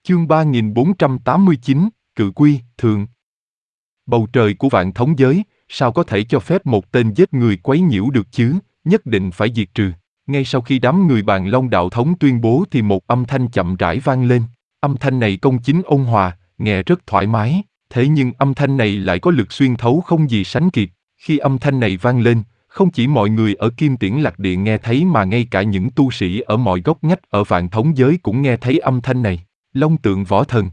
Chương 3489, Cự Quy, Thượng. Bầu trời của vạn thống giới, sao có thể cho phép một tên giết người quấy nhiễu được chứ, nhất định phải diệt trừ. Ngay sau khi đám người Bàn Long đạo thống tuyên bố thì một âm thanh chậm rãi vang lên. Âm thanh này công chính ôn hòa, nghe rất thoải mái, thế nhưng âm thanh này lại có lực xuyên thấu không gì sánh kịp. Khi âm thanh này vang lên, không chỉ mọi người ở Kim Tiễn Lạc Điện nghe thấy mà ngay cả những tu sĩ ở mọi góc ngách ở vạn thống giới cũng nghe thấy âm thanh này. Long Tượng Võ Thần.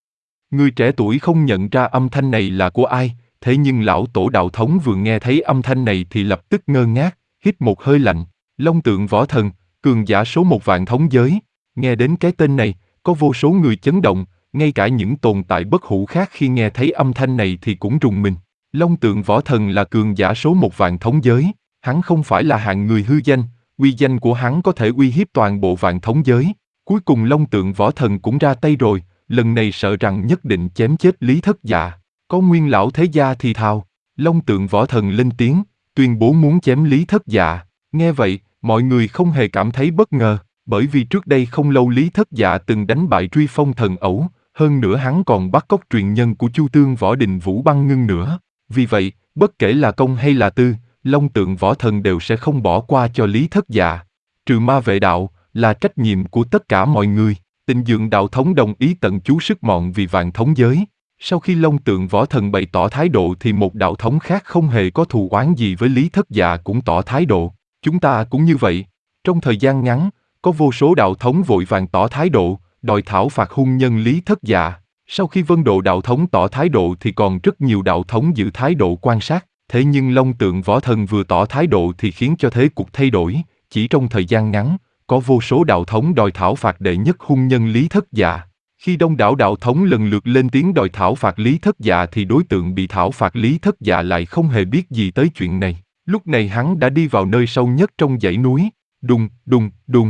Người trẻ tuổi không nhận ra âm thanh này là của ai, thế nhưng lão tổ đạo thống vừa nghe thấy âm thanh này thì lập tức ngơ ngác, hít một hơi lạnh. Long Tượng Võ Thần, cường giả số một vạn thống giới. Nghe đến cái tên này, có vô số người chấn động, ngay cả những tồn tại bất hủ khác khi nghe thấy âm thanh này thì cũng rùng mình. Long Tượng Võ Thần là cường giả số một vạn thống giới, hắn không phải là hạng người hư danh, uy danh của hắn có thể uy hiếp toàn bộ vạn thống giới. Cuối cùng Long Tượng Võ Thần cũng ra tay rồi, lần này sợ rằng nhất định chém chết Lý Thất Dạ. Có Nguyên lão thế gia thì thào, Long Tượng Võ Thần lên tiếng, tuyên bố muốn chém Lý Thất Dạ. Nghe vậy, mọi người không hề cảm thấy bất ngờ, bởi vì trước đây không lâu Lý Thất Dạ từng đánh bại Truy Phong Thần Ẩu, hơn nữa hắn còn bắt cóc truyền nhân của Chu Tương Võ Đình Vũ Băng Ngưng nữa. Vì vậy, bất kể là công hay là tư, Long Tượng Võ Thần đều sẽ không bỏ qua cho Lý Thất Dạ. Trừ ma vệ đạo, là trách nhiệm của tất cả mọi người. Tịnh Dượng đạo thống đồng ý tận chú sức mọn vì vạn thống giới. Sau khi Long Tượng Võ Thần bày tỏ thái độ thì một đạo thống khác không hề có thù oán gì với Lý Thất Dạ cũng tỏ thái độ. Chúng ta cũng như vậy. Trong thời gian ngắn, có vô số đạo thống vội vàng tỏ thái độ, đòi thảo phạt hung nhân Lý Thất Dạ. Sau khi Vân Độ đạo thống tỏ thái độ thì còn rất nhiều đạo thống giữ thái độ quan sát. Thế nhưng Long Tượng Võ Thần vừa tỏ thái độ thì khiến cho thế cục thay đổi. Chỉ trong thời gian ngắn, có vô số đạo thống đòi thảo phạt đệ nhất hung nhân Lý Thất Dạ. Khi đông đảo đạo thống lần lượt lên tiếng đòi thảo phạt Lý Thất Dạ thì đối tượng bị thảo phạt Lý Thất Dạ lại không hề biết gì tới chuyện này. Lúc này hắn đã đi vào nơi sâu nhất trong dãy núi. Đùng, đùng, đùng.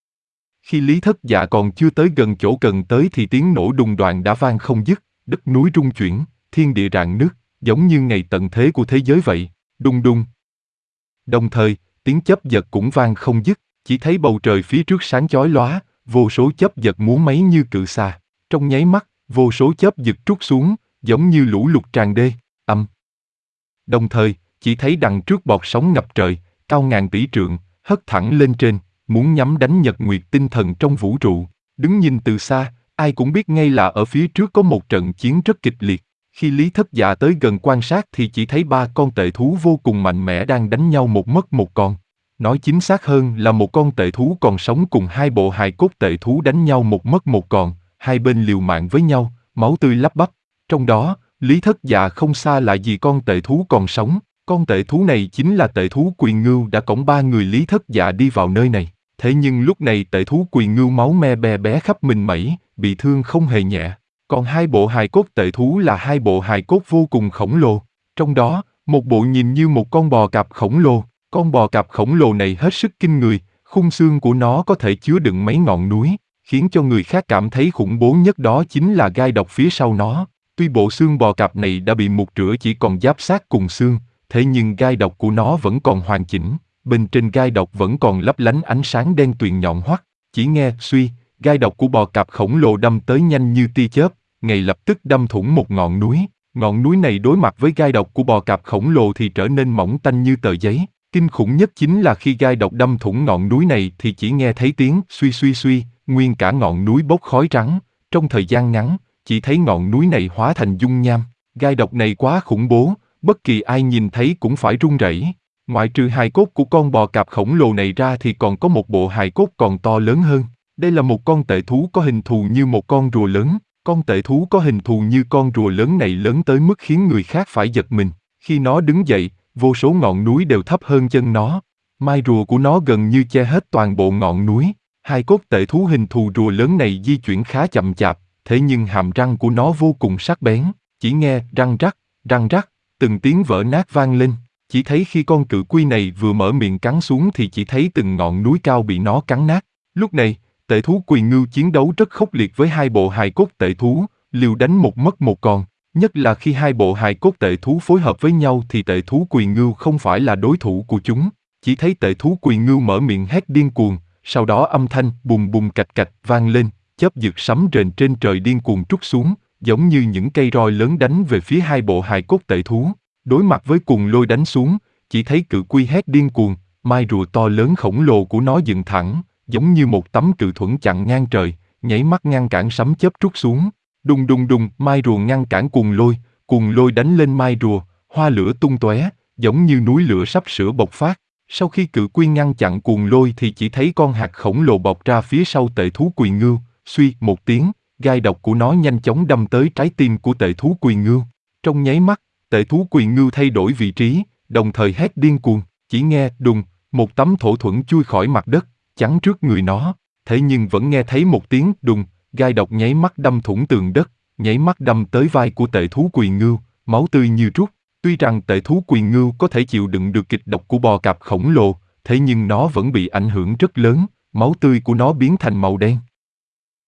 Khi Lý Thất Dạ còn chưa tới gần chỗ cần tới thì tiếng nổ đùng đoàng đã vang không dứt, đất núi rung chuyển, thiên địa rạn nứt, giống như ngày tận thế của thế giới vậy. Đùng đùng. Đồng thời, tiếng chớp giật cũng vang không dứt, chỉ thấy bầu trời phía trước sáng chói lóa, vô số chớp giật múa máy như cự xà. Trong nháy mắt, vô số chớp giật trút xuống, giống như lũ lụt tràn đê. Đồng thời, chỉ thấy đằng trước bọt sóng ngập trời, cao ngàn tỷ trượng, hất thẳng lên trên, muốn nhắm đánh nhật nguyệt tinh thần trong vũ trụ. Đứng nhìn từ xa, ai cũng biết ngay là ở phía trước có một trận chiến rất kịch liệt. Khi Lý Thất Dạ tới gần quan sát thì chỉ thấy ba con tệ thú vô cùng mạnh mẽ đang đánh nhau một mất một còn. Nói chính xác hơn là một con tệ thú còn sống cùng hai bộ hài cốt tệ thú đánh nhau một mất một còn, hai bên liều mạng với nhau, máu tươi lắp bắp. Trong đó, Lý Thất Dạ không xa lạ gì con tệ thú còn sống. Con tệ thú này chính là tệ thú Quyền Ngưu đã cõng ba người Lý Thất Dạ đi vào nơi này. Thế nhưng lúc này tệ thú Quyền Ngưu máu me be bé khắp mình mẩy, bị thương không hề nhẹ. Còn hai bộ hài cốt tệ thú là hai bộ hài cốt vô cùng khổng lồ. Trong đó, một bộ nhìn như một con bò cạp khổng lồ. Con bò cạp khổng lồ này hết sức kinh người, khung xương của nó có thể chứa đựng mấy ngọn núi, khiến cho người khác cảm thấy khủng bố nhất đó chính là gai độc phía sau nó. Tuy bộ xương bò cạp này đã bị mục rửa chỉ còn giáp xác cùng xương, thế nhưng gai độc của nó vẫn còn hoàn chỉnh, bên trên gai độc vẫn còn lấp lánh ánh sáng đen tuyền nhọn hoắt. Chỉ nghe suy, gai độc của bò cạp khổng lồ đâm tới nhanh như tia chớp, ngay lập tức đâm thủng một ngọn núi. Ngọn núi này đối mặt với gai độc của bò cạp khổng lồ thì trở nên mỏng tanh như tờ giấy. Kinh khủng nhất chính là khi gai độc đâm thủng ngọn núi này thì chỉ nghe thấy tiếng suy suy suy, nguyên cả ngọn núi bốc khói trắng. Trong thời gian ngắn, chỉ thấy ngọn núi này hóa thành dung nham. Gai độc này quá khủng bố, bất kỳ ai nhìn thấy cũng phải run rẩy. Ngoại trừ hài cốt của con bò cạp khổng lồ này ra thì còn có một bộ hài cốt còn to lớn hơn. Đây là một con tệ thú có hình thù như một con rùa lớn. Con tệ thú có hình thù như con rùa lớn này lớn tới mức khiến người khác phải giật mình. Khi nó đứng dậy, vô số ngọn núi đều thấp hơn chân nó. Mai rùa của nó gần như che hết toàn bộ ngọn núi. Hai cốt tệ thú hình thù rùa lớn này di chuyển khá chậm chạp, thế nhưng hàm răng của nó vô cùng sắc bén. Chỉ nghe răng rắc, từng tiếng vỡ nát vang lên. Chỉ thấy khi con cự quy này vừa mở miệng cắn xuống thì chỉ thấy từng ngọn núi cao bị nó cắn nát. Lúc này, tệ thú Quyền Ngưu chiến đấu rất khốc liệt với hai bộ hài cốt tệ thú, liều đánh một mất một còn. Nhất là khi hai bộ hài cốt tệ thú phối hợp với nhau thì tệ thú Quyền Ngưu không phải là đối thủ của chúng. Chỉ thấy tệ thú Quyền Ngưu mở miệng hét điên cuồng, sau đó âm thanh bùng bùng cạch cạch vang lên, chớp giật sấm rền trên trời điên cuồng trút xuống, giống như những cây roi lớn đánh về phía hai bộ hài cốt tệ thú. Đối mặt với cuồng lôi đánh xuống, chỉ thấy cự quy hét điên cuồng, mai rùa to lớn khổng lồ của nó dựng thẳng, giống như một tấm cự thuẫn chặn ngang trời, nháy mắt ngăn cản sấm chớp trút xuống. Đùng đùng đùng, mai rùa ngăn cản cuồng lôi đánh lên mai rùa, hoa lửa tung tóe, giống như núi lửa sắp sửa bộc phát. Sau khi cự quy ngăn chặn cuồng lôi thì chỉ thấy con hạt khổng lồ bọc ra phía sau tệ thú Quỳ Ngưu, suy một tiếng, gai độc của nó nhanh chóng đâm tới trái tim của tệ thú Quỳ Ngưu. Trong nháy mắt, tệ thú Quỳ Ngưu thay đổi vị trí, đồng thời hét điên cuồng, chỉ nghe đùng, một tấm thổ thuẫn chui khỏi mặt đất, chắn trước người nó, thế nhưng vẫn nghe thấy một tiếng đùng, gai độc nháy mắt đâm thủng tường đất, nháy mắt đâm tới vai của tệ thú Quỳ Ngưu, máu tươi như trút. Tuy rằng tệ thú Quỳ Ngưu có thể chịu đựng được kịch độc của bò cạp khổng lồ, thế nhưng nó vẫn bị ảnh hưởng rất lớn, máu tươi của nó biến thành màu đen.